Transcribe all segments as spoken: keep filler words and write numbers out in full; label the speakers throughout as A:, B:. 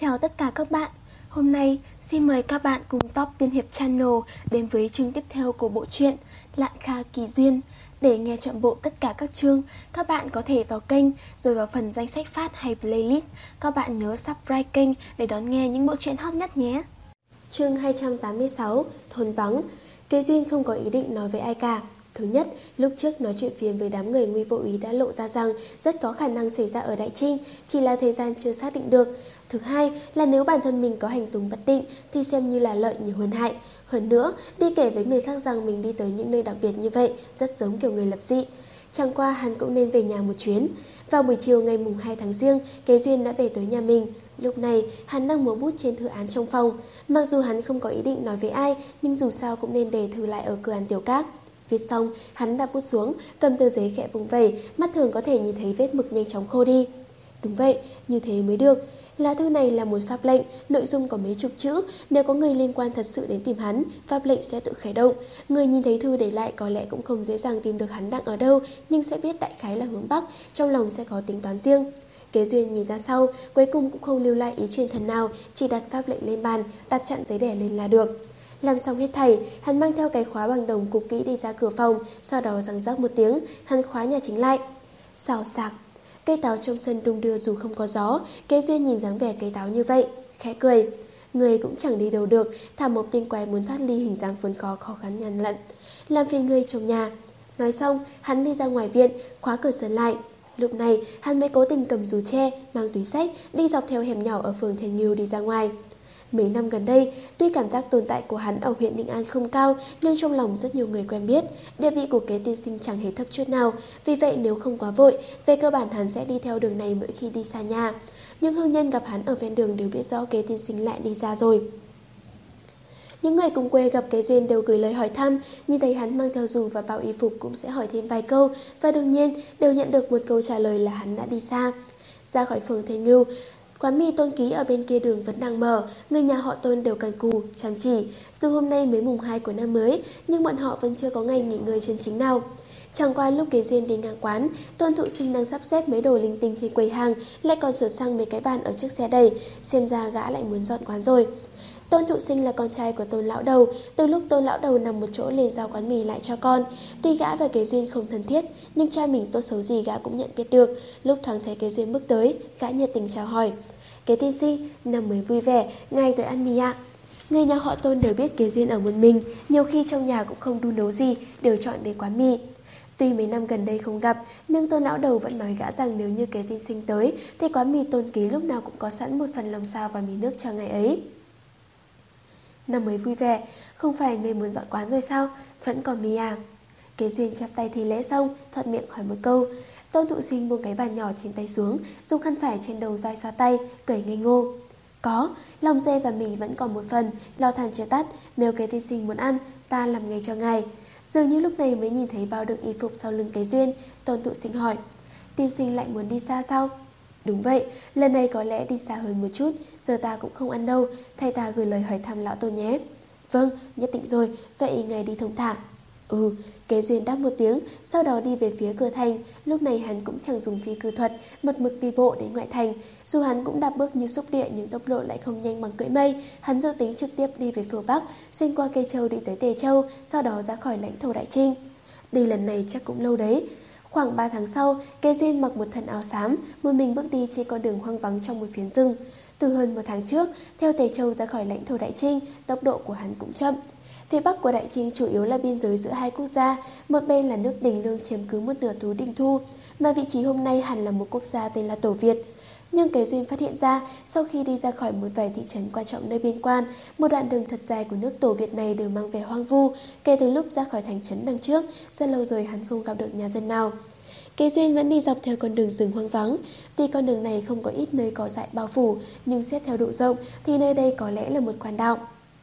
A: Chào tất cả các bạn. Hôm nay xin mời các bạn cùng Top Tiên Hiệp Channel đến với chương tiếp theo của bộ truyện Lạn Kha Kỳ Duyên. Để nghe trọn bộ tất cả các chương, các bạn có thể vào kênh rồi vào phần danh sách phát hay playlist. Các bạn nhớ subscribe kênh để đón nghe những bộ truyện hot nhất nhé. Chương hai trăm tám mươi sáu, Thôn Vắng. Kế Duyên không có ý định nói với ai cả. Thứ nhất, lúc trước nói chuyện phiếm với đám người Nguy Vô Úy đã lộ ra rằng rất có khả năng xảy ra ở Đại Trinh, chỉ là thời gian chưa xác định được. Thứ hai là nếu bản thân mình có hành tung bất định thì xem như là lợi nhiều hơn hại. Hơn nữa, đi kể với người khác rằng mình đi tới những nơi đặc biệt như vậy rất giống kiểu người lập dị. Chẳng qua hắn cũng nên về nhà một chuyến. Vào buổi chiều ngày mùng hai tháng Giêng, Kế Duyên đã về tới nhà mình. Lúc này, hắn đang múa bút trên thư án trong phòng. Mặc dù hắn không có ý định nói với ai, nhưng dù sao cũng nên để thư lại ở cửa hàng Tiểu Các. Viết xong, hắn đặt bút xuống, cầm tờ giấy khẽ vùng vẩy, mắt thường có thể nhìn thấy vết mực nhanh chóng khô đi. Đúng vậy, như thế mới được. Lá thư này là một pháp lệnh, nội dung có mấy chục chữ. Nếu có người liên quan thật sự đến tìm hắn, pháp lệnh sẽ tự khởi động. Người nhìn thấy thư để lại có lẽ cũng không dễ dàng tìm được hắn đang ở đâu, nhưng sẽ biết đại khái là hướng Bắc, trong lòng sẽ có tính toán riêng. Kế Duyên nhìn ra sau, cuối cùng cũng không lưu lại ý truyền thần nào, chỉ đặt pháp lệnh lên bàn, đặt chặn giấy đẻ lên là được. Làm xong hết thảy, hắn mang theo cái khóa bằng đồng cục kỹ đi ra cửa phòng, sau đó giằng rắc một tiếng, hắn khóa nhà chính lại. Xào xạc, cây táo trong sân đung đưa dù không có gió. Kế Duyên nhìn dáng vẻ cây táo như vậy, khẽ cười. Người cũng chẳng đi đâu được, thả một tinh quái muốn thoát ly hình dáng vốn có khó khăn nhằn lận, làm phiền người trong nhà. Nói xong, hắn đi ra ngoài viện, khóa cửa sân lại. Lúc này, hắn mới cố tình cầm dù tre, mang túi xách, đi dọc theo hẻm nhỏ ở phường Thiên Ngưu đi ra ngoài. Mấy năm gần đây, tuy cảm giác tồn tại của hắn ở huyện Định An không cao, nhưng trong lòng rất nhiều người quen biết, địa vị của Kế tiên sinh chẳng hề thấp chút nào. Vì vậy nếu không quá vội, về cơ bản hắn sẽ đi theo đường này mỗi khi đi xa nhà. Nhưng hương nhân gặp hắn ở ven đường đều biết rõ Kế tiên sinh lại đi ra rồi. Những người cùng quê gặp Kế Duyên đều gửi lời hỏi thăm, nhìn thấy hắn mang theo dù và bao y phục cũng sẽ hỏi thêm vài câu, và đương nhiên đều nhận được một câu trả lời là hắn đã đi xa. Ra khỏi phường Thiên Ngưu, quán mì Tôn Ký ở bên kia đường vẫn đang mở, người nhà họ Tôn đều cần cù, chăm chỉ. Dù hôm nay mới mùng hai của năm mới, nhưng bọn họ vẫn chưa có ngày nghỉ ngơi chân chính nào. Chẳng qua lúc Kế Duyên đi ngang quán, Tôn Thụ Sinh đang sắp xếp mấy đồ linh tinh trên quầy hàng, lại còn sửa sang mấy cái bàn ở trước xe đẩy, xem ra gã lại muốn dọn quán rồi. Tôn Thụ Sinh là con trai của Tôn Lão Đầu, từ lúc Tôn Lão Đầu nằm một chỗ liền giao quán mì lại cho con. Tuy gã và Kế Duyên không thân thiết, nhưng cha mình tốt xấu gì gã cũng nhận biết được. Lúc thoáng thấy Kế Duyên bước tới, gã nhiệt tình chào hỏi. Kế tiên sinh, năm mới vui vẻ, ngày tới ăn mì ạ. Người nhà họ Tôn đều biết Kế Duyên ở một mình, nhiều khi trong nhà cũng không đun nấu gì, đều chọn đến quán mì. Tuy mấy năm gần đây không gặp, nhưng Tôn Lão Đầu vẫn nói gã rằng nếu như Kế tiên sinh tới, thì quán mì Tôn Ký lúc nào cũng có sẵn một phần lòng sao và mì nước cho ngày ấy. Năm mới vui vẻ, không phải người muốn dọn quán rồi sao? Vẫn còn mì à? Kế Duyên chắp tay thì lễ xong, thuận miệng hỏi một câu. Tôn Thụ Sinh buông cái bàn nhỏ trên tay xuống, dùng khăn vải trên đầu vai xoa tay, cười ngây ngô. Có, lòng dê và mì vẫn còn một phần, lò than chưa tắt, nếu Kế tiên sinh muốn ăn, ta làm ngay cho ngài. Dường như lúc này mới nhìn thấy bao đựng y phục sau lưng Kế Duyên, Tôn Thụ Sinh hỏi. Tiên sinh lại muốn đi xa sao? Đúng vậy, lần này có lẽ đi xa hơn một chút, giờ ta cũng không ăn đâu, thay ta gửi lời hỏi thăm lão Tôn nhé. Vâng, nhất định rồi, vậy ngài đi thông thả. Ừ, Kế Duyên đáp một tiếng, sau đó đi về phía cửa thành. Lúc này hắn cũng chẳng dùng phi cư thuật, mật mực đi bộ đến ngoại thành. Dù hắn cũng đạp bước như xúc địa nhưng tốc độ lại không nhanh bằng cưỡi mây. Hắn dự tính trực tiếp đi về phương Bắc, xuyên qua Cây Châu đi tới Tề Châu, sau đó ra khỏi lãnh thổ Đại Trinh. Đi lần này chắc cũng lâu đấy. Khoảng ba tháng sau, Kế Duyên mặc một thân áo xám, một mình bước đi trên con đường hoang vắng trong một phiến rừng. Từ hơn một tháng trước, theo Tề Châu ra khỏi lãnh thổ Đại Trinh, tốc độ của hắn cũng chậm. Phía Bắc của Đại Trinh chủ yếu là biên giới giữa hai quốc gia, một bên là nước Đình Lương chiếm cứ một nửa thú Đình Thu, mà vị trí hôm nay hẳn là một quốc gia tên là Tổ Việt. Nhưng Kế Duyên phát hiện ra, sau khi đi ra khỏi một vài thị trấn quan trọng nơi biên quan, một đoạn đường thật dài của nước Tổ Việt này đều mang vẻ hoang vu. Kể từ lúc ra khỏi thành trấn đằng trước, rất lâu rồi hắn không gặp được nhà dân nào. Kế Duyên vẫn đi dọc theo con đường rừng hoang vắng. Tuy con đường này không có ít nơi cỏ dại bao phủ, nhưng xét theo độ rộng thì nơi đây có lẽ là một quan đạo.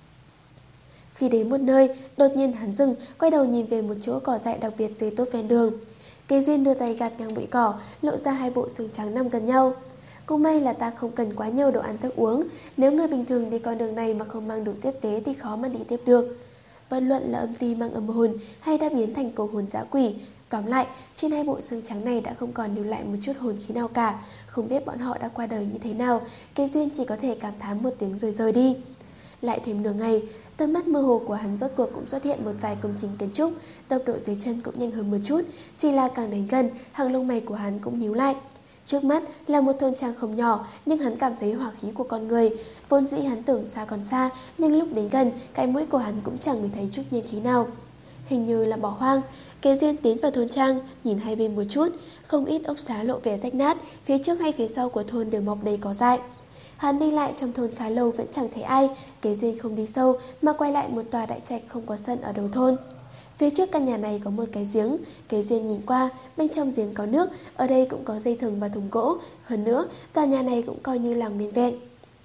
A: Khi đến một nơi, đột nhiên hắn dừng, quay đầu nhìn về một chỗ cỏ dại đặc biệt tươi tốt ven đường. Kế Duyên đưa tay gạt ngang bụi cỏ, lộ ra hai bộ xương trắng nằm gần nhau. Cũng may là ta không cần quá nhiều đồ ăn thức uống, nếu người bình thường đi con đường này mà không mang đủ tiếp tế thì khó mà đi tiếp được. Bất luận là âm ti mang âm hồn hay đã biến thành cổ hồn dã quỷ, Tóm lại, trên hai bộ xương trắng này đã không còn lưu lại một chút hồn khí nào cả. Không biết bọn họ đã qua đời như thế nào, Kế Duyên chỉ có thể cảm thán một tiếng rồi rời đi. Lại thêm nửa ngày, tầm mắt mơ hồ của hắn rốt cuộc cũng xuất hiện một vài công trình kiến trúc, tốc độ dưới chân cũng nhanh hơn một chút, chỉ là càng đến gần, hàng lông mày của hắn cũng nhíu lại. Trước mắt là một thôn trang không nhỏ, nhưng hắn cảm thấy hỏa khí của con người. Vốn dĩ hắn tưởng xa còn xa, nhưng lúc đến gần, cái mũi của hắn cũng chẳng ngửi thấy chút nhiên khí nào. Hình như là bỏ hoang. Kế Duyên tiến vào thôn trang, nhìn hai bên một chút, không ít ốc xá lộ vẻ rách nát, phía trước hay phía sau của thôn đều mọc đầy cỏ dại. Hắn đi lại trong thôn khá lâu vẫn chẳng thấy ai. Kế Duyên không đi sâu mà quay lại một tòa đại trạch không có sân ở đầu thôn. Phía trước căn nhà này có một cái giếng. Kế Duyên nhìn qua, bên trong giếng có nước, ở đây cũng có dây thừng và thùng gỗ. Hơn nữa, tòa nhà này cũng coi như là nguyên vẹn.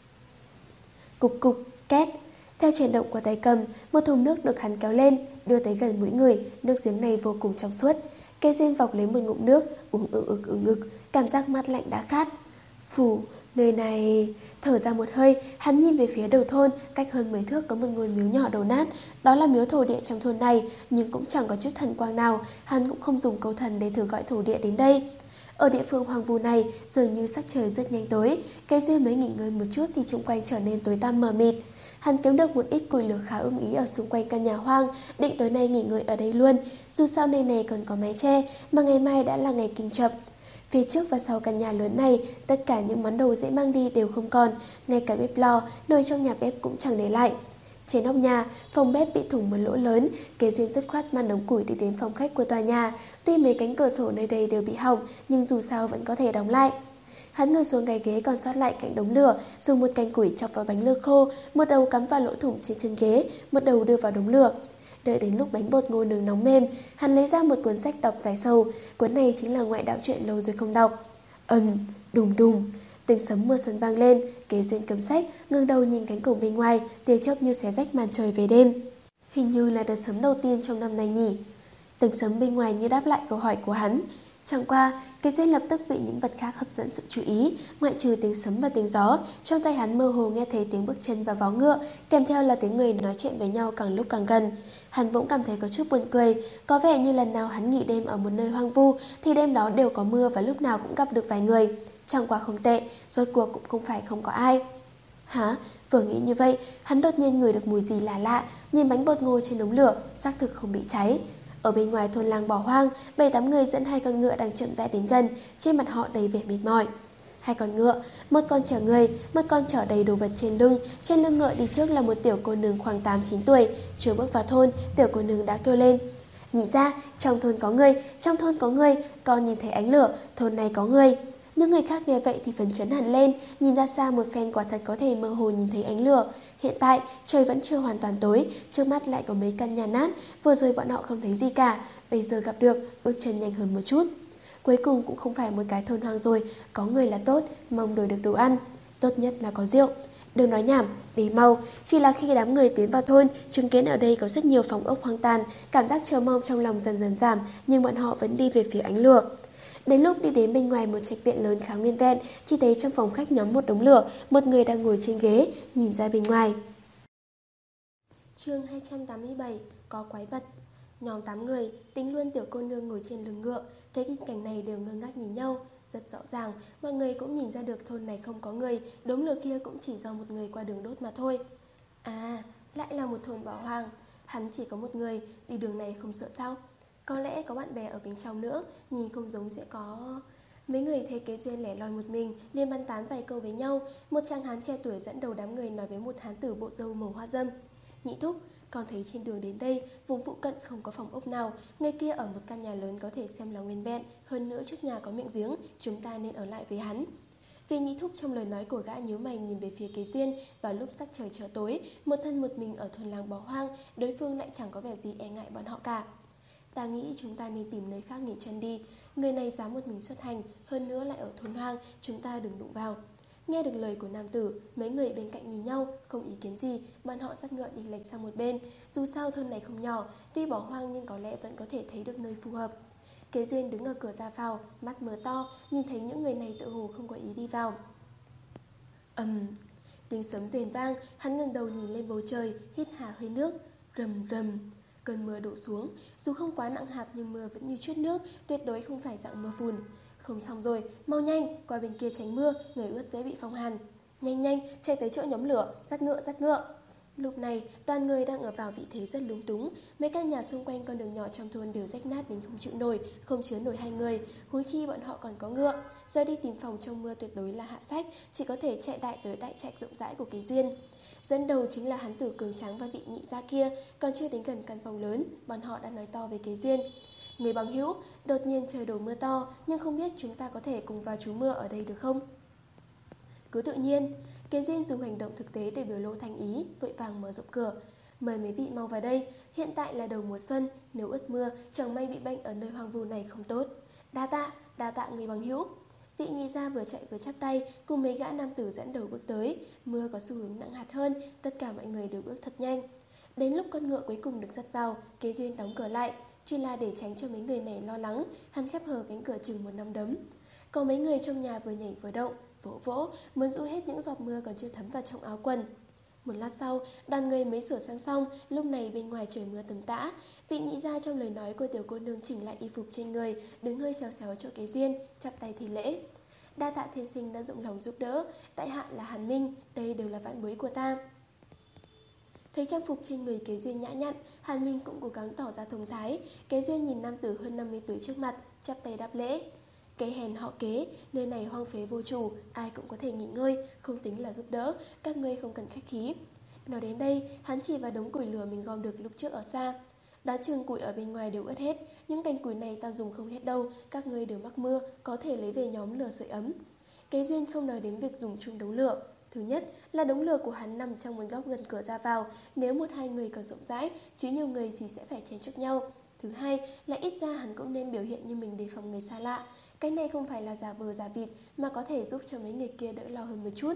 A: Cục cục, két. Theo chuyển động của tay cầm, một thùng nước được hắn kéo lên, đưa tới gần mũi người. Nước giếng này vô cùng trong suốt. Kế Duyên vọc lấy một ngụm nước, uống ực ực ực ực, cảm giác mát lạnh đã khát. Phù, nơi này... Thở ra một hơi, hắn nhìn về phía đầu thôn, cách hơn mười thước có một ngôi miếu nhỏ đổ nát. Đó là miếu thổ địa trong thôn này, nhưng cũng chẳng có chút thần quang nào. Hắn cũng không dùng câu thần để thử gọi thổ địa đến đây. Ở địa phương hoang vu này, dường như sắc trời rất nhanh tối. Kế Duyên mới nghỉ ngơi một chút thì xung quanh trở nên tối tăm mờ mịt. Hắn kiếm được một ít củi lửa khá ưng ý ở xung quanh căn nhà hoang, định tối nay nghỉ ngơi ở đây luôn. Dù sao nơi này còn có mái che, mà ngày mai đã là ngày kinh chập. Phía trước và sau căn nhà lớn này, tất cả những món đồ dễ mang đi đều không còn, ngay cả bếp lò, nồi trong nhà bếp cũng chẳng để lại. Trên nóc nhà, phòng bếp bị thủng một lỗ lớn, Kế Duyên dứt khoát mang đống củi đi đến phòng khách của tòa nhà. Tuy mấy cánh cửa sổ nơi đây đều bị hỏng, nhưng dù sao vẫn có thể đóng lại. Hắn ngồi xuống cái ghế còn sót lại cạnh đống lửa, dùng một cành củi chọc vào bánh lơ khô, một đầu cắm vào lỗ thủng trên chân ghế, một đầu đưa vào đống lửa. Đợi đến lúc bánh bột ngô nướng nóng mềm, hắn lấy ra một cuốn sách đọc dài sâu. Cuốn này chính là ngoại đạo truyện lâu rồi không đọc. Ầm, đùng đùng, tiếng sấm mưa xuân vang lên. Kế Duyên cầm sách, ngẩng đầu nhìn cánh cổng bên ngoài, tia chớp như xé rách màn trời về đêm. Hình như là đợt sấm đầu tiên trong năm nay nhỉ. Tiếng sấm bên ngoài như đáp lại câu hỏi của hắn. Chẳng qua, Kế Duyên lập tức bị những vật khác hấp dẫn sự chú ý. Ngoại trừ tiếng sấm và tiếng gió, trong tay hắn mơ hồ nghe thấy tiếng bước chân và vó ngựa, kèm theo là tiếng người nói chuyện với nhau càng lúc càng gần. Hắn bỗng cảm thấy có chút buồn cười. Có vẻ như lần nào hắn nghỉ đêm ở một nơi hoang vu thì đêm đó đều có mưa và lúc nào cũng gặp được vài người. Chẳng qua không tệ, rốt cuộc cũng không phải không có ai. Hả? Vừa nghĩ như vậy, hắn đột nhiên ngửi được mùi gì lạ lạ. Nhìn bánh bột ngô trên đống lửa, xác thực không bị cháy. Ở bên ngoài thôn làng bỏ hoang, bảy tám người dẫn hai con ngựa đang chậm rãi đến gần, trên mặt họ đầy vẻ mệt mỏi. Hai con ngựa, một con chở người, một con chở đầy đồ vật trên lưng. Trên lưng ngựa đi trước là một tiểu cô nương khoảng tám chín tuổi. Chưa bước vào thôn, tiểu cô nương đã kêu lên: "Nhị ra, trong thôn có người, trong thôn có người, con nhìn thấy ánh lửa, thôn này có người." Những người khác nghe vậy thì phấn chấn hẳn lên, nhìn ra xa một phen quả thật có thể mơ hồ nhìn thấy ánh lửa. Hiện tại, trời vẫn chưa hoàn toàn tối, trước mắt lại có mấy căn nhà nát, vừa rồi bọn họ không thấy gì cả, bây giờ gặp được, bước chân nhanh hơn một chút. Cuối cùng cũng không phải một cái thôn hoang rồi, có người là tốt, mong đổi được đồ ăn, tốt nhất là có rượu. Đừng nói nhảm, đi mau. Chỉ là khi đám người tiến vào thôn, chứng kiến ở đây có rất nhiều phòng ốc hoang tàn, cảm giác chờ mong trong lòng dần dần giảm, nhưng bọn họ vẫn đi về phía ánh lửa. Đến lúc đi đến bên ngoài một trạch viện lớn khá nguyên vẹn, chỉ thấy trong phòng khách nhóm một đống lửa, một người đang ngồi trên ghế, nhìn ra bên ngoài. Chương hai trăm tám mươi bảy, có quái vật. Nhóm tám người, tính luôn tiểu cô nương ngồi trên lưng ngựa, thấy cái cảnh này đều ngơ ngác nhìn nhau. Rất rõ ràng, mọi người cũng nhìn ra được thôn này không có người, đống lửa kia cũng chỉ do một người qua đường đốt mà thôi. À, lại là một thôn bỏ hoang. Hắn chỉ có một người, đi đường này không sợ sao? Có lẽ có bạn bè ở bên trong nữa, nhìn không giống sẽ có... Mấy người thấy Kế Duyên lẻ loi một mình, liền băn tán vài câu với nhau. Một chàng hán trẻ tuổi dẫn đầu đám người nói với một hán tử bộ râu màu hoa dâm: "Nhị thúc, con thấy trên đường đến đây, vùng phụ cận không có phòng ốc nào. Người kia ở một căn nhà lớn có thể xem là nguyên vẹn, hơn nữa trước nhà có miệng giếng, chúng ta nên ở lại với hắn." Vì nhị thúc trong lời nói của gã nhíu mày nhìn về phía Kế Duyên. Vào lúc sắc trời trở tối, một thân một mình ở thôn làng bỏ hoang, đối phương lại chẳng có vẻ gì e ngại bọn họ cả. "Ta nghĩ chúng ta nên tìm nơi khác nghỉ chân đi. Người này dám một mình xuất hành, hơn nữa lại ở thôn hoang, chúng ta đừng đụng vào." Nghe được lời của nam tử, mấy người bên cạnh nhìn nhau, không ý kiến gì, bọn họ dắt ngựa đi lệch sang một bên. Dù sao thôn này không nhỏ, tuy bỏ hoang nhưng có lẽ vẫn có thể thấy được nơi phù hợp. Kế Duyên đứng ở cửa ra vào, mắt mở to, nhìn thấy những người này tự hồ không có ý đi vào. Ầm, um, tiếng sấm rền vang, hắn ngẩng đầu nhìn lên bầu trời, hít hà hơi nước, rầm rầm. Cơn mưa đổ xuống, dù không quá nặng hạt nhưng mưa vẫn như trút nước, tuyệt đối không phải dạng mưa phùn. Không xong rồi, mau nhanh, qua bên kia tránh mưa, người ướt dễ bị phong hàn. Nhanh nhanh, chạy tới chỗ nhóm lửa, dắt ngựa, dắt ngựa. Lúc này, đoàn người đang ở vào vị thế rất lúng túng. Mấy căn nhà xung quanh con đường nhỏ trong thôn đều rách nát đến không chịu nổi, không chứa nổi hai người. Huống chi bọn họ còn có ngựa. Giờ đi tìm phòng trong mưa tuyệt đối là hạ sách, chỉ có thể chạy đại tới đại trạch rộng rãi của Kế Duyên. Dẫn đầu chính là hắn tử cường tráng và vị nhị gia kia. Còn chưa đến gần căn phòng lớn, bọn họ đã nói to với Kế Duyên. Người bằng hữu, đột nhiên trời đổ mưa to, nhưng không biết chúng ta có thể cùng vào trú mưa ở đây được không? Cứ tự nhiên. Kế Duyên dùng hành động thực tế để biểu lộ thành ý, vội vàng mở rộng cửa. Mời mấy vị mau vào đây, hiện tại là đầu mùa xuân, nếu ướt mưa, chẳng may bị bệnh ở nơi hoang vu này không tốt. Đa tạ, đa tạ người bằng hữu. Vị nhị gia vừa chạy vừa chắp tay, cùng mấy gã nam tử dẫn đầu bước tới. Mưa có xu hướng nặng hạt hơn, tất cả mọi người đều bước thật nhanh. Đến lúc con ngựa cuối cùng được dắt vào, Kế Duyên đóng cửa lại, chỉ là để tránh cho mấy người này lo lắng. Hắn khép hờ cánh cửa chừng một nắm đấm. Còn mấy người trong nhà vừa nhảy vừa động, vỗ vỗ, muốn dụ hết những giọt mưa còn chưa thấm vào trong áo quần. Một lát sau, đoàn người mới sửa sang xong, lúc này bên ngoài trời mưa tầm tã. Vị nhị gia trong lời nói của tiểu cô nương chỉnh lại y phục trên người, đứng hơi xéo xéo chỗ Kế Duyên, chắp tay thi lễ. Đa tạ thiên sinh đã dụng lòng giúp đỡ, tại hạ là Hàn Minh, đây đều là vãn bối của ta. Thấy trang phục trên người Kế Duyên nhã nhặn, Hàn Minh cũng cố gắng tỏ ra thông thái. Kế Duyên nhìn nam tử hơn năm mươi tuổi trước mặt, chắp tay đáp lễ. Cái hèn họ Kế, nơi này hoang phế vô chủ, ai cũng có thể nghỉ ngơi, không tính là giúp đỡ, các ngươi không cần khách khí. Nói đến đây, hắn chỉ vào đống củi lửa mình gom được lúc trước ở xa. Đoán chừng củi ở bên ngoài đều ướt hết, những cành củi này ta dùng không hết đâu, các ngươi đều mắc mưa, có thể lấy về nhóm lửa sưởi ấm. Kế Duyên không nói đến việc dùng chung đống lửa. Thứ nhất là đống lửa của hắn nằm trong một góc gần cửa ra vào, nếu một hai người còn rộng rãi, chứ nhiều người thì sẽ phải chen chúc nhau. Thứ hai là ít ra hắn cũng nên biểu hiện như mình đề phòng người xa lạ. Cái này không phải là giả vờ giả vịt, mà có thể giúp cho mấy người kia đỡ lo hơn một chút.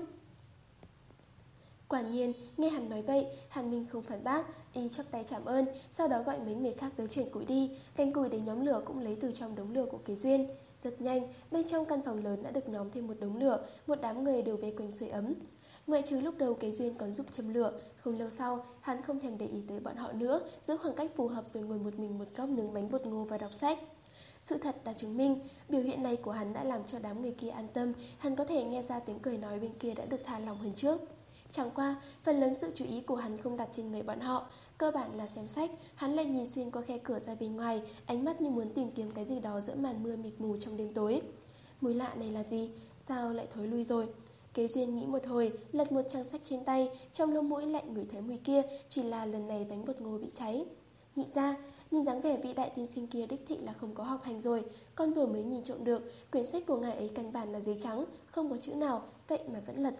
A: Quả nhiên, nghe hắn nói vậy, Hàn Minh không phản bác, y chắp tay cảm ơn, sau đó gọi mấy người khác tới chuyển củi đi. Cành củi để nhóm lửa cũng lấy từ trong đống lửa của Kế Duyên. Rất nhanh, bên trong căn phòng lớn đã được nhóm thêm một đống lửa, một đám người đều về quanh sưởi ấm. Ngoại trừ lúc đầu Kế Duyên còn giúp châm lửa, không lâu sau, hắn không thèm để ý tới bọn họ nữa, giữ khoảng cách phù hợp rồi ngồi một mình một góc nướng bánh bột ngô và đọc sách. Sự thật đã chứng minh, biểu hiện này của hắn đã làm cho đám người kia an tâm, hắn có thể nghe ra tiếng cười nói bên kia đã được thả lòng hơn trước. Chẳng qua, phần lớn sự chú ý của hắn không đặt trên người bọn họ, cơ bản là xem sách, hắn lại nhìn xuyên qua khe cửa ra bên ngoài, ánh mắt như muốn tìm kiếm cái gì đó giữa màn mưa mịt mù trong đêm tối. Mùi lạ này là gì? Sao lại thối lui rồi? Kế Duyên nghĩ một hồi, lật một trang sách trên tay, trong lông mũi lại ngửi thấy mùi kia, chỉ là lần này bánh bột ngô bị cháy. Nhị ra, nhìn dáng vẻ vị đại tiên sinh kia đích thị là không có học hành rồi, con vừa mới nhìn trộm được, quyển sách của ngài ấy căn bản là giấy trắng, không có chữ nào, vậy mà vẫn lật.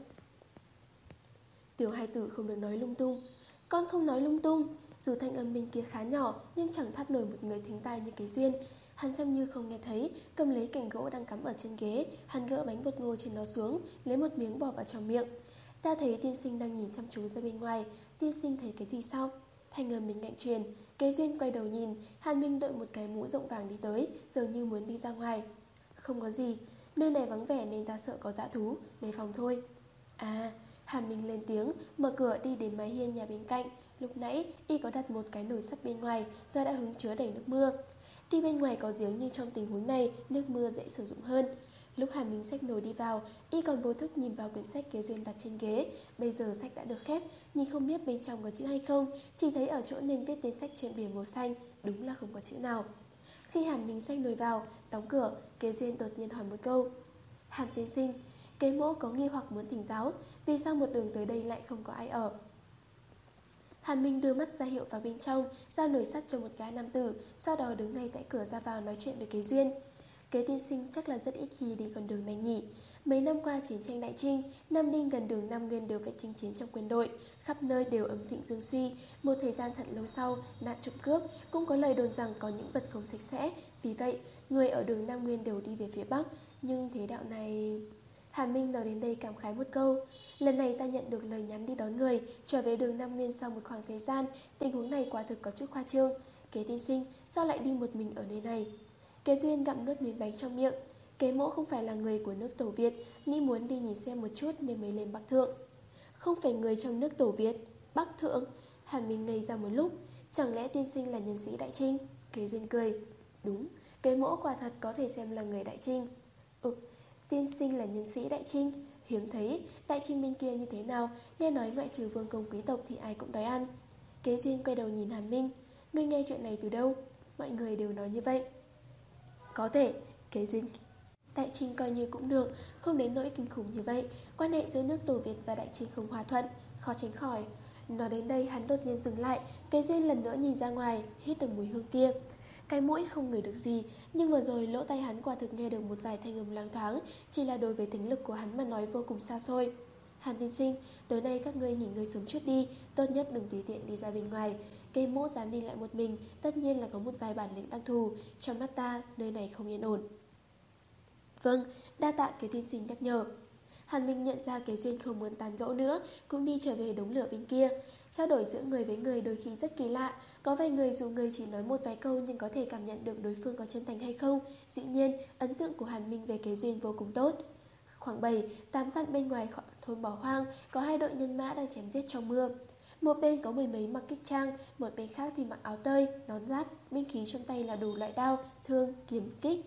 A: Tiểu hài tử không được nói lung tung. Con không nói lung tung. Dù thanh âm bên kia khá nhỏ, nhưng chẳng thoát nổi một người thính tai như Kế Duyên. Hắn xem như không nghe thấy, cầm lấy cành gỗ đang cắm ở trên ghế, hắn gỡ bánh bột ngô trên nó xuống, lấy một miếng bỏ vào trong miệng. Ta thấy tiên sinh đang nhìn chăm chú ra bên ngoài. Tiên sinh thấy cái gì sao? Thanh âm bên cạnh truyền. Kế Duyên quay đầu nhìn, Hàn Minh đội một cái mũ rộng vàng đi tới, dường như muốn đi ra ngoài. Không có gì, nơi này vắng vẻ nên ta sợ có dã thú, đề phòng thôi. À, Hàn Minh lên tiếng, mở cửa đi đến mái hiên nhà bên cạnh. Lúc nãy y có đặt một cái nồi sắt bên ngoài, giờ đã hứng chứa đầy nước mưa. Tuy bên ngoài có giếng nhưng trong tình huống này, nước mưa dễ sử dụng hơn. Lúc Hàn Minh xách nồi đi vào, y còn vô thức nhìn vào quyển sách Kế Duyên đặt trên ghế. Bây giờ sách đã được khép, nhưng không biết bên trong có chữ hay không, chỉ thấy ở chỗ nên viết tên sách trên bìa màu xanh, đúng là không có chữ nào. Khi Hàn Minh xách nồi vào, đóng cửa, Kế Duyên đột nhiên hỏi một câu. Hàn tiên sinh, Kế mỗ có nghi hoặc muốn thỉnh giáo, vì sao một đường tới đây lại không có ai ở? Hàn Minh đưa mắt ra hiệu vào bên trong, giao nồi sắt cho một gã nam tử, sau đó đứng ngay tại cửa ra vào nói chuyện với Kế Duyên. Kế tiên sinh chắc là rất ít khi đi con đường này nhỉ. Mấy năm qua chiến tranh đại trinh, Nam Đinh gần đường Nam Nguyên đều phải chinh chiến trong quân đội, khắp nơi đều ấm thịnh dương suy. Một thời gian thật lâu sau, nạn trộm cướp, cũng có lời đồn rằng có những vật không sạch sẽ. Vì vậy, người ở đường Nam Nguyên đều đi về phía Bắc. Nhưng thế đạo này... Hàn Minh nói đến đây cảm khái một câu. Lần này ta nhận được lời nhắn đi đón người, trở về đường Nam Nguyên sau một khoảng thời gian. Tình huống này quả thực có chút khoa trương. Kế tiên sinh, sao lại đi một mình ở nơi này? Kế Duyên gặm nuốt miếng bánh trong miệng. Kế mỗ không phải là người của nước Tổ Việt, nghĩ muốn đi nhìn xem một chút nên mới lên Bắc Thượng. Không phải người trong nước Tổ Việt? Bắc Thượng? Hàn Minh ngây ra một lúc. Chẳng lẽ tiên sinh là nhân sĩ Đại Trinh? Kế Duyên cười. Đúng, cái mỗ quả thật có thể xem là người Đại Trinh. Ừ, tiên sinh là nhân sĩ Đại Trinh. Hiếm thấy, Đại Trinh bên kia như thế nào? Nghe nói ngoại trừ vương công quý tộc thì ai cũng đói ăn. Kế Duyên quay đầu nhìn Hàn Minh. Ngươi nghe chuyện này từ đâu? Mọi người đều nói như vậy. Có thể, Kế Duyên. Đại Trinh coi như cũng được, không đến nỗi kinh khủng như vậy. Quan hệ giữa nước Tổ Việt và Đại Trinh không hòa thuận, khó tránh khỏi. Nói đến đây hắn đột nhiên dừng lại. Kế Duyên lần nữa nhìn ra ngoài, hít được mùi hương kia. Cái mũi không ngửi được gì, nhưng vừa rồi lỗ tai hắn quả thực nghe được một vài thanh âm loáng thoáng. Chỉ là đối với tính lực của hắn mà nói vô cùng xa xôi. Hàn tiên sinh, tối nay các ngươi nghỉ ngơi sớm chút đi, tốt nhất đừng tùy tiện đi ra bên ngoài. Cây mỗ dám đi lại một mình, tất nhiên là có một vài bản lĩnh đặc thù. Trong mắt ta, nơi này không yên ổn. Vâng, đa tạ Kế tiên sinh nhắc nhở. Hàn Minh nhận ra Kế Duyên không muốn tán gẫu nữa, cũng đi trở về đống lửa bên kia. Trao đổi giữa người với người đôi khi rất kỳ lạ. Có vài người dù người chỉ nói một vài câu nhưng có thể cảm nhận được đối phương có chân thành hay không. Dĩ nhiên, ấn tượng của Hàn Minh về Kế Duyên vô cùng tốt. Khoảng bảy, tám dặm bên ngoài thôn bỏ hoang, có hai đội nhân mã đang chém giết trong mưa. Một bên có mười mấy mặc kích trang, một bên khác thì mặc áo tơi, nón giáp, binh khí trong tay là đủ loại đao, thương, kiếm, kích.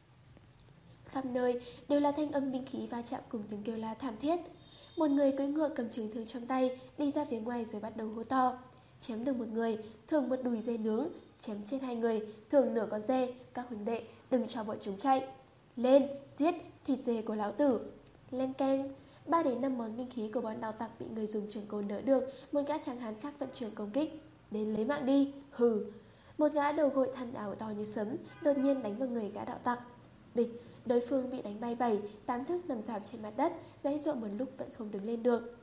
A: Khắp nơi đều là thanh âm binh khí va chạm cùng tiếng kêu la thảm thiết. Một người cưỡi ngựa cầm trường thương trong tay đi ra phía ngoài rồi bắt đầu hô to. Chém được một người, thường một đùi dê nướng. Chém chết hai người, thường nửa con dê. Các huynh đệ đừng cho bọn chúng chạy. Lên, giết, thịt dê của lão tử. Len keng. Ba đến năm món binh khí của bọn đạo tặc bị người dùng trường côn đỡ được. Một gã tráng hán khác vận trường công kích. Đến lấy mạng đi, hừ. Một gã đầu gội thằn ảo to như sấm đột nhiên đánh vào người gã đạo tặc. Bịch. Đối phương bị đánh bay bảy, tám thước nằm rạp trên mặt đất, giãy giụa một lúc vẫn không đứng lên được.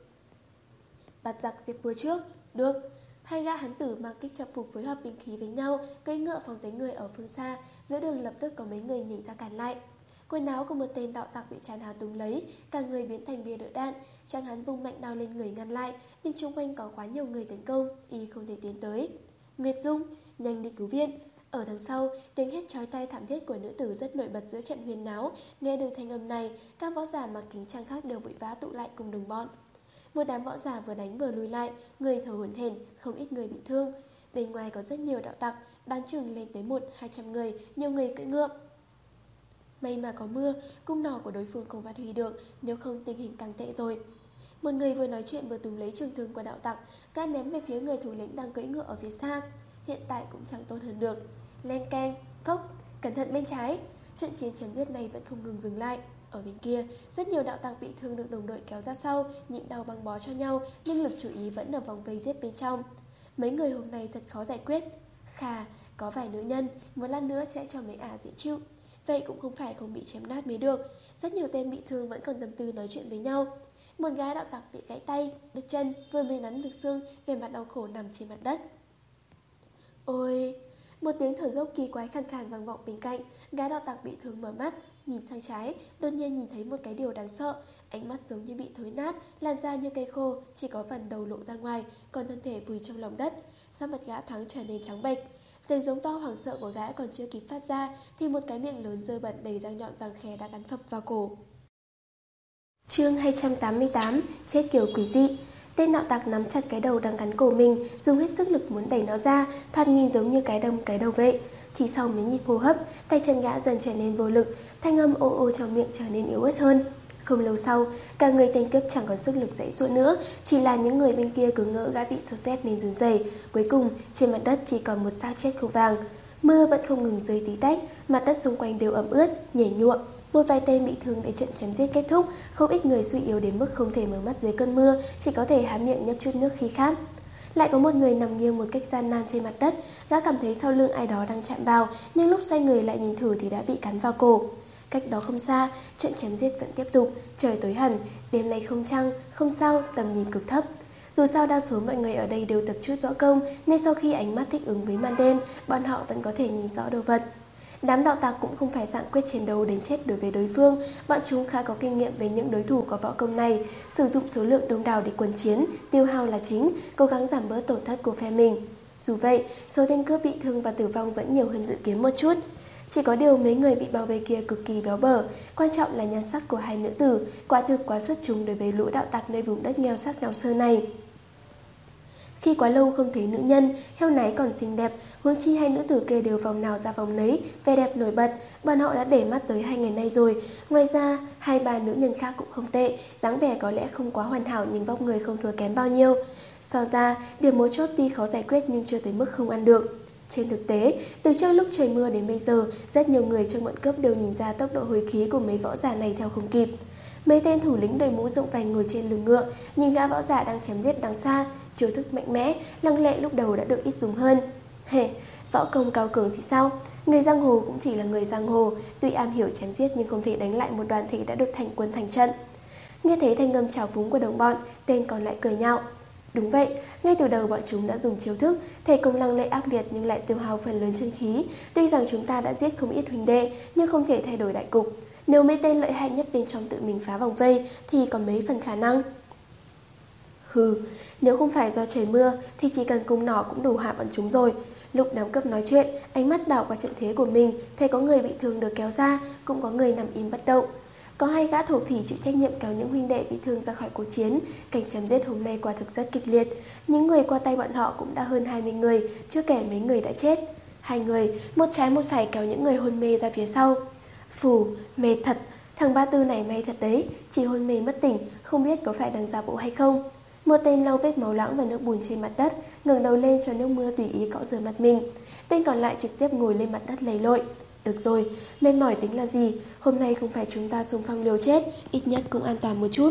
A: Bắt giặc giết vua trước. Được. Hai gã hán tử mang kích chập phục phối hợp binh khí với nhau, cưỡi ngựa phóng tới người ở phương xa. Giữa đường lập tức có mấy người nhảy ra cản lại. Quần áo của một tên đạo tặc bị Tráng Hán túm lấy, cả người biến thành bia đỡ đạn. Tráng Hán vung mạnh đao lên người ngăn lại, nhưng xung quanh có quá nhiều người tấn công, y không thể tiến tới. Nguyệt Dung, nhanh đi cứu viện. Ở đằng sau, tiếng hét chói tai thảm thiết của nữ tử rất nổi bật giữa trận huyên náo. Nghe được thanh âm này, các võ giả mặc kính trang khác đều vội vã tụ lại cùng đồng bọn. Một đám võ giả vừa đánh vừa lùi lại, người thở hổn hển, không ít người bị thương. Bên ngoài có rất nhiều đạo tặc, đoán chừng lên tới một hai trăm người, nhiều người cưỡi ngựa. May mà có mưa, cung nỏ của đối phương không phát huy được, nếu không tình hình càng tệ rồi. Một người vừa nói chuyện vừa túm lấy trường thương của đạo tặc, gã ném về phía người thủ lĩnh đang cưỡi ngựa ở phía xa. Hiện tại cũng chẳng tốt hơn được. Len keng, phốc, cẩn thận bên trái. Trận chiến chém giết này vẫn không ngừng dừng lại. Ở bên kia, rất nhiều đạo tặc bị thương được đồng đội kéo ra sau, nhịn đau băng bó cho nhau, nhưng lực chú ý vẫn ở vòng vây giết bên trong. Mấy người hôm nay thật khó giải quyết. Khà, có vài nữ nhân, một lát nữa sẽ cho mấy ả dễ chịu. Vậy cũng không phải không bị chém nát mới được. Rất nhiều tên bị thương vẫn còn tâm tư nói chuyện với nhau. Một gã đạo tặc bị gãy tay, đứt chân, vừa mới nắn được xương, về mặt đau khổ nằm trên mặt đất. Ôi! Một tiếng thở dốc kỳ quái khàn khàn vang vọng bên cạnh. Gã đạo tặc bị thương mở mắt, nhìn sang trái, đột nhiên nhìn thấy một cái điều đáng sợ. Ánh mắt giống như bị thối nát, làn da như cây khô, chỉ có phần đầu lộ ra ngoài, còn thân thể vùi trong lòng đất. Sắc mặt gã thoáng trở nên trắng bệch. Tiếng giống to hoảng sợ của gã còn chưa kịp phát ra thì một cái miệng lớn dơ bẩn đầy răng nhọn vàng khè đã cắn phập vào cổ. Chương hai trăm tám mươi tám. Chết kiểu quỷ dị. Tên đạo tặc nắm chặt cái đầu đang cắn cổ mình, dùng hết sức lực muốn đẩy nó ra, thoạt nhìn giống như cái đâm cái đầu vậy. Chỉ sau mấy nhịp hô hấp, tay chân gã dần trở nên vô lực, thanh âm ô ô trong miệng trở nên yếu ớt hơn. Không lâu sau, cả người tên cướp chẳng còn sức lực giãy giụa nữa, chỉ là những người bên kia cứ ngỡ gã bị sốt rét nên run rẩy. Cuối cùng, trên mặt đất chỉ còn một xác chết khô vàng. Mưa vẫn không ngừng rơi tí tách, mặt đất xung quanh đều ẩm ướt, nhảy nhụa. Một vài tên bị thương để trận chém giết kết thúc, không ít người suy yếu đến mức không thể mở mắt dưới cơn mưa, chỉ có thể há miệng nhấp chút nước khi khát. Lại có một người nằm nghiêng một cách gian nan trên mặt đất, gã cảm thấy sau lưng ai đó đang chạm vào, nhưng lúc xoay người lại nhìn thử thì đã bị cắn vào cổ. Cách đó không xa, trận chém giết vẫn tiếp tục, trời tối hẳn, đêm nay không trăng, không sao, tầm nhìn cực thấp. Dù sao đa số mọi người ở đây đều tập chút võ công, nên sau khi ánh mắt thích ứng với màn đêm, bọn họ vẫn có thể nhìn rõ đồ vật. Đám đạo tặc cũng không phải dạng quyết chiến đấu đến chết đối với đối phương, bọn chúng khá có kinh nghiệm với những đối thủ có võ công này, sử dụng số lượng đông đảo để quần chiến, tiêu hao là chính, cố gắng giảm bớt tổn thất của phe mình. Dù vậy, số tên cướp bị thương và tử vong vẫn nhiều hơn dự kiến một chút. Chỉ có điều mấy người bị bao vây kia cực kỳ béo bở, quan trọng là nhan sắc của hai nữ tử, quả thực quá xuất chúng đối với lũ đạo tặc nơi vùng đất nghèo sắc nghèo sơ này. Khi quá lâu không thấy nữ nhân, heo náy còn xinh đẹp, huống chi hai nữ tử kia đều vòng nào ra vòng nấy, vẻ đẹp nổi bật, bọn họ đã để mắt tới hai ngày nay rồi. Ngoài ra, hai ba nữ nhân khác cũng không tệ, dáng vẻ có lẽ không quá hoàn hảo nhưng vóc người không thua kém bao nhiêu. So ra, điểm mấu chốt tuy khó giải quyết nhưng chưa tới mức không ăn được. Trên thực tế, từ trước lúc trời mưa đến bây giờ, rất nhiều người trong bọn cướp đều nhìn ra tốc độ hồi khí của mấy võ giả này theo không kịp. Mấy tên thủ lĩnh đội mũ rộng vành ngồi trên lưng ngựa, nhìn gã võ giả đang chém giết đằng xa, chiêu thức mạnh mẽ, lăng lệ lúc đầu đã được ít dùng hơn. Hề, võ công cao cường thì sao? Người giang hồ cũng chỉ là người giang hồ, tuy am hiểu chém giết nhưng không thể đánh lại một đoàn thể đã được thành quân thành trận. Nghe thấy thanh âm trào phúng của đồng bọn, tên còn lại cười nhạo. Đúng vậy, ngay từ đầu bọn chúng đã dùng chiêu thức, thể công lăng lệ ác liệt nhưng lại tiêu hao phần lớn chân khí. Tuy rằng chúng ta đã giết không ít huynh đệ, nhưng không thể thay đổi đại cục. Nếu mấy tên lợi hại nhất bên trong tự mình phá vòng vây, thì còn mấy phần khả năng. Hừ, nếu không phải do trời mưa, thì chỉ cần cung nỏ cũng đủ hạ bọn chúng rồi. Lúc đám cướp nói chuyện, ánh mắt đảo qua trận thế của mình, thấy có người bị thương được kéo ra, cũng có người nằm im bất động. Có hai gã thổ phỉ chịu trách nhiệm kéo những huynh đệ bị thương ra khỏi cuộc chiến. Cảnh chém giết hôm nay quả thực rất kịch liệt. Những người qua tay bọn họ cũng đã hơn hai mươi người, chưa kể mấy người đã chết. Hai người, một trái một phải kéo những người hôn mê ra phía sau. Phù, mệt thật, thằng Ba Tư này may thật đấy, chỉ hôn mê mất tỉnh, không biết có phải đang giả bộ hay không. Một tên lau vết máu loãng và nước bùn trên mặt đất, ngẩng đầu lên cho nước mưa tùy ý cọ rửa mặt mình. Tên còn lại trực tiếp ngồi lên mặt đất lầy lội. Được rồi, mệt mỏi tính là gì, hôm nay không phải chúng ta xung phong liều chết, ít nhất cũng an toàn một chút.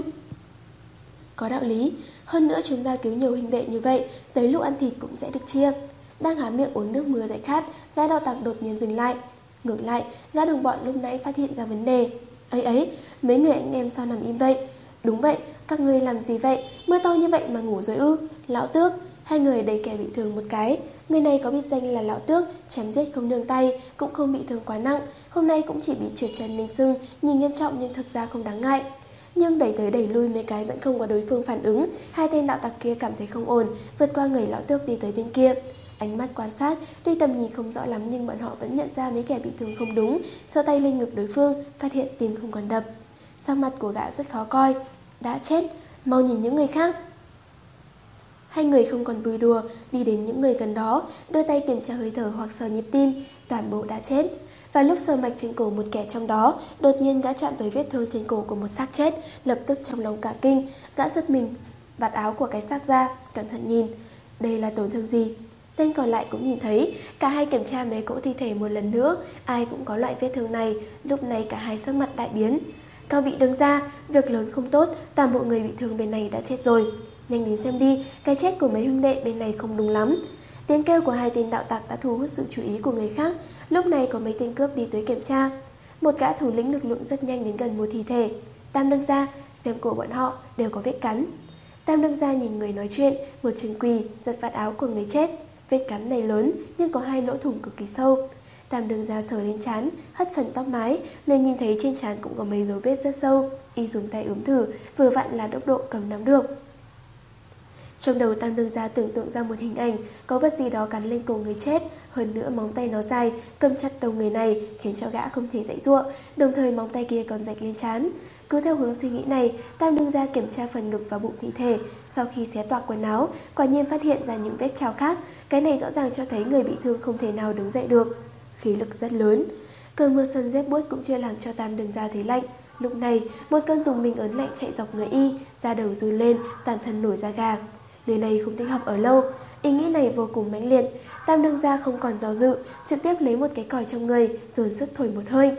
A: Có đạo lý, hơn nữa chúng ta cứu nhiều huynh đệ như vậy, tới lúc ăn thịt cũng sẽ được chia. Đang há miệng uống nước mưa giải khát, gã đạo tặc đột nhiên dừng lại. Ngược lại, gã đồng bọn lúc nãy phát hiện ra vấn đề. Ấy ấy, mấy người anh em sao nằm im vậy? Đúng vậy, các ngươi làm gì vậy? Mưa to như vậy mà ngủ rồi ư? Lão Tước. Hai người đầy kẻ bị thương một cái. Người này có biệt danh là Lão Tước, chém giết không nương tay, cũng không bị thương quá nặng. Hôm nay cũng chỉ bị trượt chân ninh sưng, nhìn nghiêm trọng nhưng thực ra không đáng ngại. Nhưng đẩy tới đẩy lui mấy cái vẫn không có đối phương phản ứng. Hai tên đạo tặc kia cảm thấy không ổn, vượt qua người Lão Tước đi tới bên kia. Ánh mắt quan sát, tuy tầm nhìn không rõ lắm nhưng bọn họ vẫn nhận ra mấy kẻ bị thương không đúng. Sờ tay lên ngực đối phương, phát hiện tim không còn đập. Sắc mặt của gã rất khó coi. Đã chết, mau nhìn những người khác. Hai người không còn vui đùa, đi đến những người gần đó, đưa tay kiểm tra hơi thở hoặc sờ nhịp tim, toàn bộ đã chết. Và lúc sờ mạch trên cổ một kẻ trong đó, đột nhiên gã chạm tới vết thương trên cổ của một xác chết, lập tức trong lòng cả kinh, gã giật mình vạt áo của cái xác ra, cẩn thận nhìn. Đây là tổn thương gì? Tên còn lại cũng nhìn thấy, cả hai kiểm tra mấy cỗ thi thể một lần nữa, ai cũng có loại vết thương này, lúc này cả hai sắc mặt đại biến. Cao Vị đứng ra, việc lớn không tốt, toàn bộ người bị thương bên này đã chết rồi. Nhanh đến xem đi, cái chết của mấy huynh đệ bên này không đúng lắm. Tiếng kêu của hai tên đạo tặc đã thu hút sự chú ý của người khác. Lúc này có mấy tên cướp đi tới kiểm tra. Một gã thủ lĩnh lực lượng rất nhanh đến gần một thi thể. Tam đương gia, xem cổ bọn họ đều có vết cắn. Tam đương gia nhìn người nói chuyện, một chân quỳ giật vạt áo của người chết. Vết cắn này lớn nhưng có hai lỗ thủng cực kỳ sâu. Tam đương gia sờ lên trán, hất phần tóc mái, nên nhìn thấy trên trán cũng có mấy dấu vết rất sâu. Y dùng tay ướm thử, vừa vặn là tốc độ cầm nắm được. Trong đầu Tam đương gia tưởng tượng ra một hình ảnh, có vật gì đó cắn lên cổ người chết, hơn nữa móng tay nó dài, cầm chặt đầu người này, khiến cho gã không thể giãy giụa, đồng thời móng tay kia còn rạch lên trán. Cứ theo hướng suy nghĩ này, Tam đương gia kiểm tra phần ngực và bụng thi thể, sau khi xé toạc quần áo, quả nhiên phát hiện ra những vết trào khác. Cái này rõ ràng cho thấy người bị thương không thể nào đứng dậy được. Khí lực rất lớn. Cơn mưa xuân rét buốt cũng chưa làm cho Tam đương gia thấy lạnh. Lúc này, một cơn dùng mình ớn lạnh chạy dọc người y, da đầu run lên, toàn thân nổi da gà. Nơi này không thích hợp ở lâu. Ý nghĩ này vô cùng mãnh liệt. Tam đương gia không còn do dự, trực tiếp lấy một cái còi trong người, dồn sức thổi một hơi.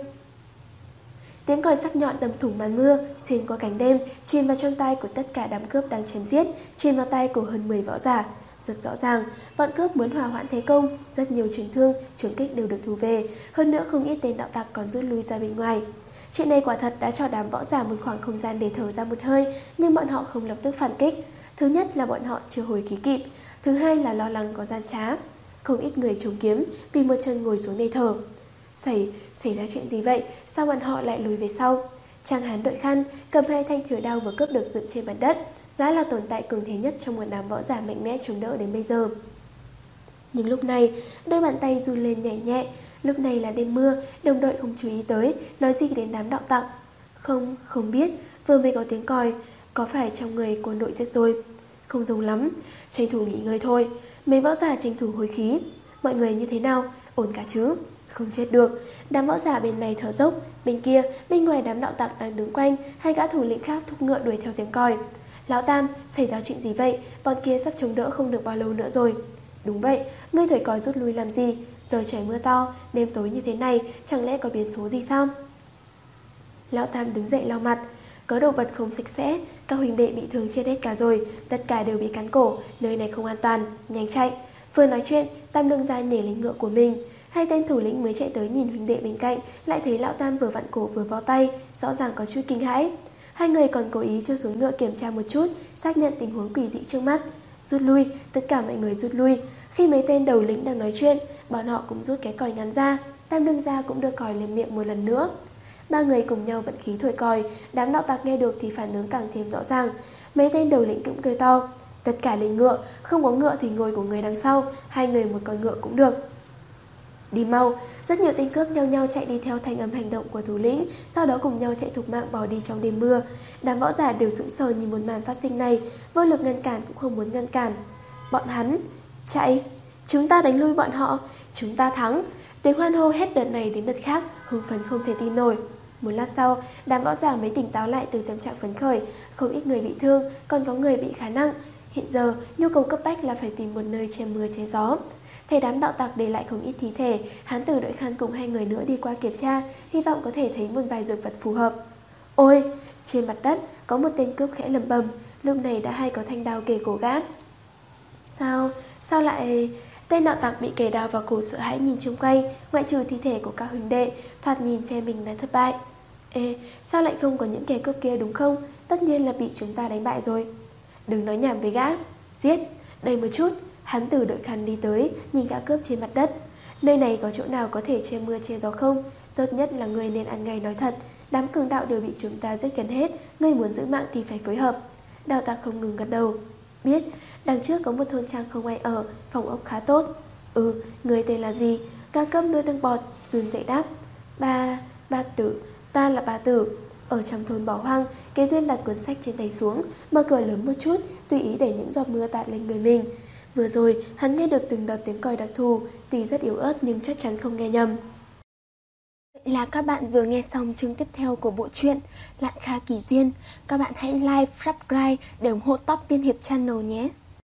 A: Tiếng còi sắc nhọn đâm thủng màn mưa, xuyên qua cánh đêm, truyền vào trong tai của tất cả đám cướp đang chém giết, truyền vào tai của hơn mười võ giả. Rất rõ ràng, bọn cướp muốn hòa hoãn thế công, rất nhiều trường thương, trường kích đều được thu về, hơn nữa không ít tên đạo tặc còn rút lui ra bên ngoài. Chuyện này quả thật đã cho đám võ giả một khoảng không gian để thở ra một hơi, nhưng bọn họ không lập tức phản kích. Thứ nhất là bọn họ chưa hồi khí kịp, thứ hai là lo lắng có gian trá. Không ít người chống kiếm, quỳ một chân ngồi xuống để thở. Xảy, xảy ra chuyện gì vậy? Sao bọn họ lại lùi về sau? Trang hán đội khăn, cầm hai thanh chổi đao vừa cướp được dựng trên mặt đất. Gã là tồn tại cường thế nhất trong một đám võ giả mạnh mẽ chống đỡ đến bây giờ. Nhưng lúc này, đôi bàn tay run lên nhẹ nhẹ. Lúc này là đêm mưa, đồng đội không chú ý tới, nói gì đến đám đạo tặc. Không, không biết, vừa mới có tiếng còi, có phải trong người quân đội giết rồi. Không giống lắm, tranh thủ nghỉ ngơi thôi. Mấy võ giả tranh thủ hồi khí. Mọi người như thế nào? Ổn cả chứ? Không chết được. Đám võ giả bên này thở dốc, bên kia, bên ngoài đám đạo tặc đang đứng quanh, hai gã thủ lĩnh khác thúc ngựa đuổi theo tiếng còi. Lão Tam, xảy ra chuyện gì vậy? Bọn kia sắp chống đỡ không được bao lâu nữa rồi. Đúng vậy, ngươi thổi còi rút lui làm gì? Giờ trời mưa to, đêm tối như thế này, chẳng lẽ có biến số gì sao? Lão Tam đứng dậy lau mặt. Có đồ vật không sạch sẽ, các huynh đệ bị thương chết hết cả rồi, tất cả đều bị cắn cổ, nơi này không an toàn, nhanh chạy. Vừa nói chuyện, Tam Lương Gia nhảy lên ngựa của mình. Hai tên thủ lĩnh mới chạy tới nhìn huynh đệ bên cạnh, lại thấy lão Tam vừa vặn cổ vừa vó tay, rõ ràng có chút kinh hãi. Hai người còn cố ý cho xuống ngựa kiểm tra một chút, xác nhận tình huống quỷ dị trước mắt. Rút lui, tất cả mọi người rút lui. Khi mấy tên đầu lĩnh đang nói chuyện, bọn họ cũng rút cái còi ngắn ra. Tam Lương Gia cũng đưa còi lên miệng một lần nữa. Ba người cùng nhau vận khí thổi còi, đám đạo tặc nghe được thì phản ứng càng thêm rõ ràng. Mấy tên đầu lĩnh cũng kêu to, tất cả lên ngựa, không có ngựa thì ngồi của người đằng sau, hai người một con ngựa cũng được. Đi mau, rất nhiều tên cướp nhau nhau chạy đi theo thanh âm hành động của thủ lĩnh, sau đó cùng nhau chạy thục mạng bỏ đi trong đêm mưa. Đám võ giả đều sững sờ nhìn một màn phát sinh này, vô lực ngăn cản cũng không muốn ngăn cản. Bọn hắn, chạy, chúng ta đánh lui bọn họ, chúng ta thắng. Tiếng hoan hô hết đợt này đến đợt khác, hưng phấn không thể tin nổi. Một lát sau, đám võ giả mới tỉnh táo lại từ tâm trạng phấn khởi, không ít người bị thương, còn có người bị khá nặng. Hiện giờ, nhu cầu cấp bách là phải tìm một nơi che mưa che gió. Thấy đám đạo tặc để lại không ít thi thể, Hán Tử đội khăn cùng hai người nữa đi qua kiểm tra, hy vọng có thể thấy một vài dược vật phù hợp. Ôi, trên mặt đất có một tên cướp khẽ lầm bầm, lúc này đã hay có thanh đao kề cổ gã. Sao, sao lại... Tên đạo tặc bị kề đao vào cổ sợ hãi nhìn chung quanh, ngoại trừ thi thể của các huynh đệ, thoạt nhìn phe mình đã thất bại. Ê, sao lại không có những kẻ cướp kia đúng không? Tất nhiên là bị chúng ta đánh bại rồi. Đừng nói nhảm với gã. Giết, đây một chút. Hắn Tử đội khăn đi tới, nhìn gã cướp trên mặt đất. Nơi này có chỗ nào có thể che mưa che gió không? Tốt nhất là người nên ăn ngay nói thật. Đám cường đạo đều bị chúng ta giết gần hết, ngươi muốn giữ mạng thì phải phối hợp. Đạo tặc không ngừng gật đầu. Biết, đằng trước có một thôn trang không ai ở, phòng ốc khá tốt. Ừ, người tên là gì? Gã cướp nuôi nước bọt, run rẩy đáp. Ba, ba tử, ta là ba tử. Ở trong thôn bỏ hoang, Kế Duyên đặt cuốn sách trên tay xuống, mở cửa lớn một chút, tùy ý để những giọt mưa tạt lên người mình. Vừa rồi, hắn nghe được từng đợt tiếng còi đặc thù, tuy rất yếu ớt nhưng chắc chắn không nghe nhầm. Vậy là các bạn vừa nghe xong chương tiếp theo của bộ truyện Lạn Kha Kỳ Duyên. Các bạn hãy like, subscribe để ủng hộ Top Tiên Hiệp Channel nhé.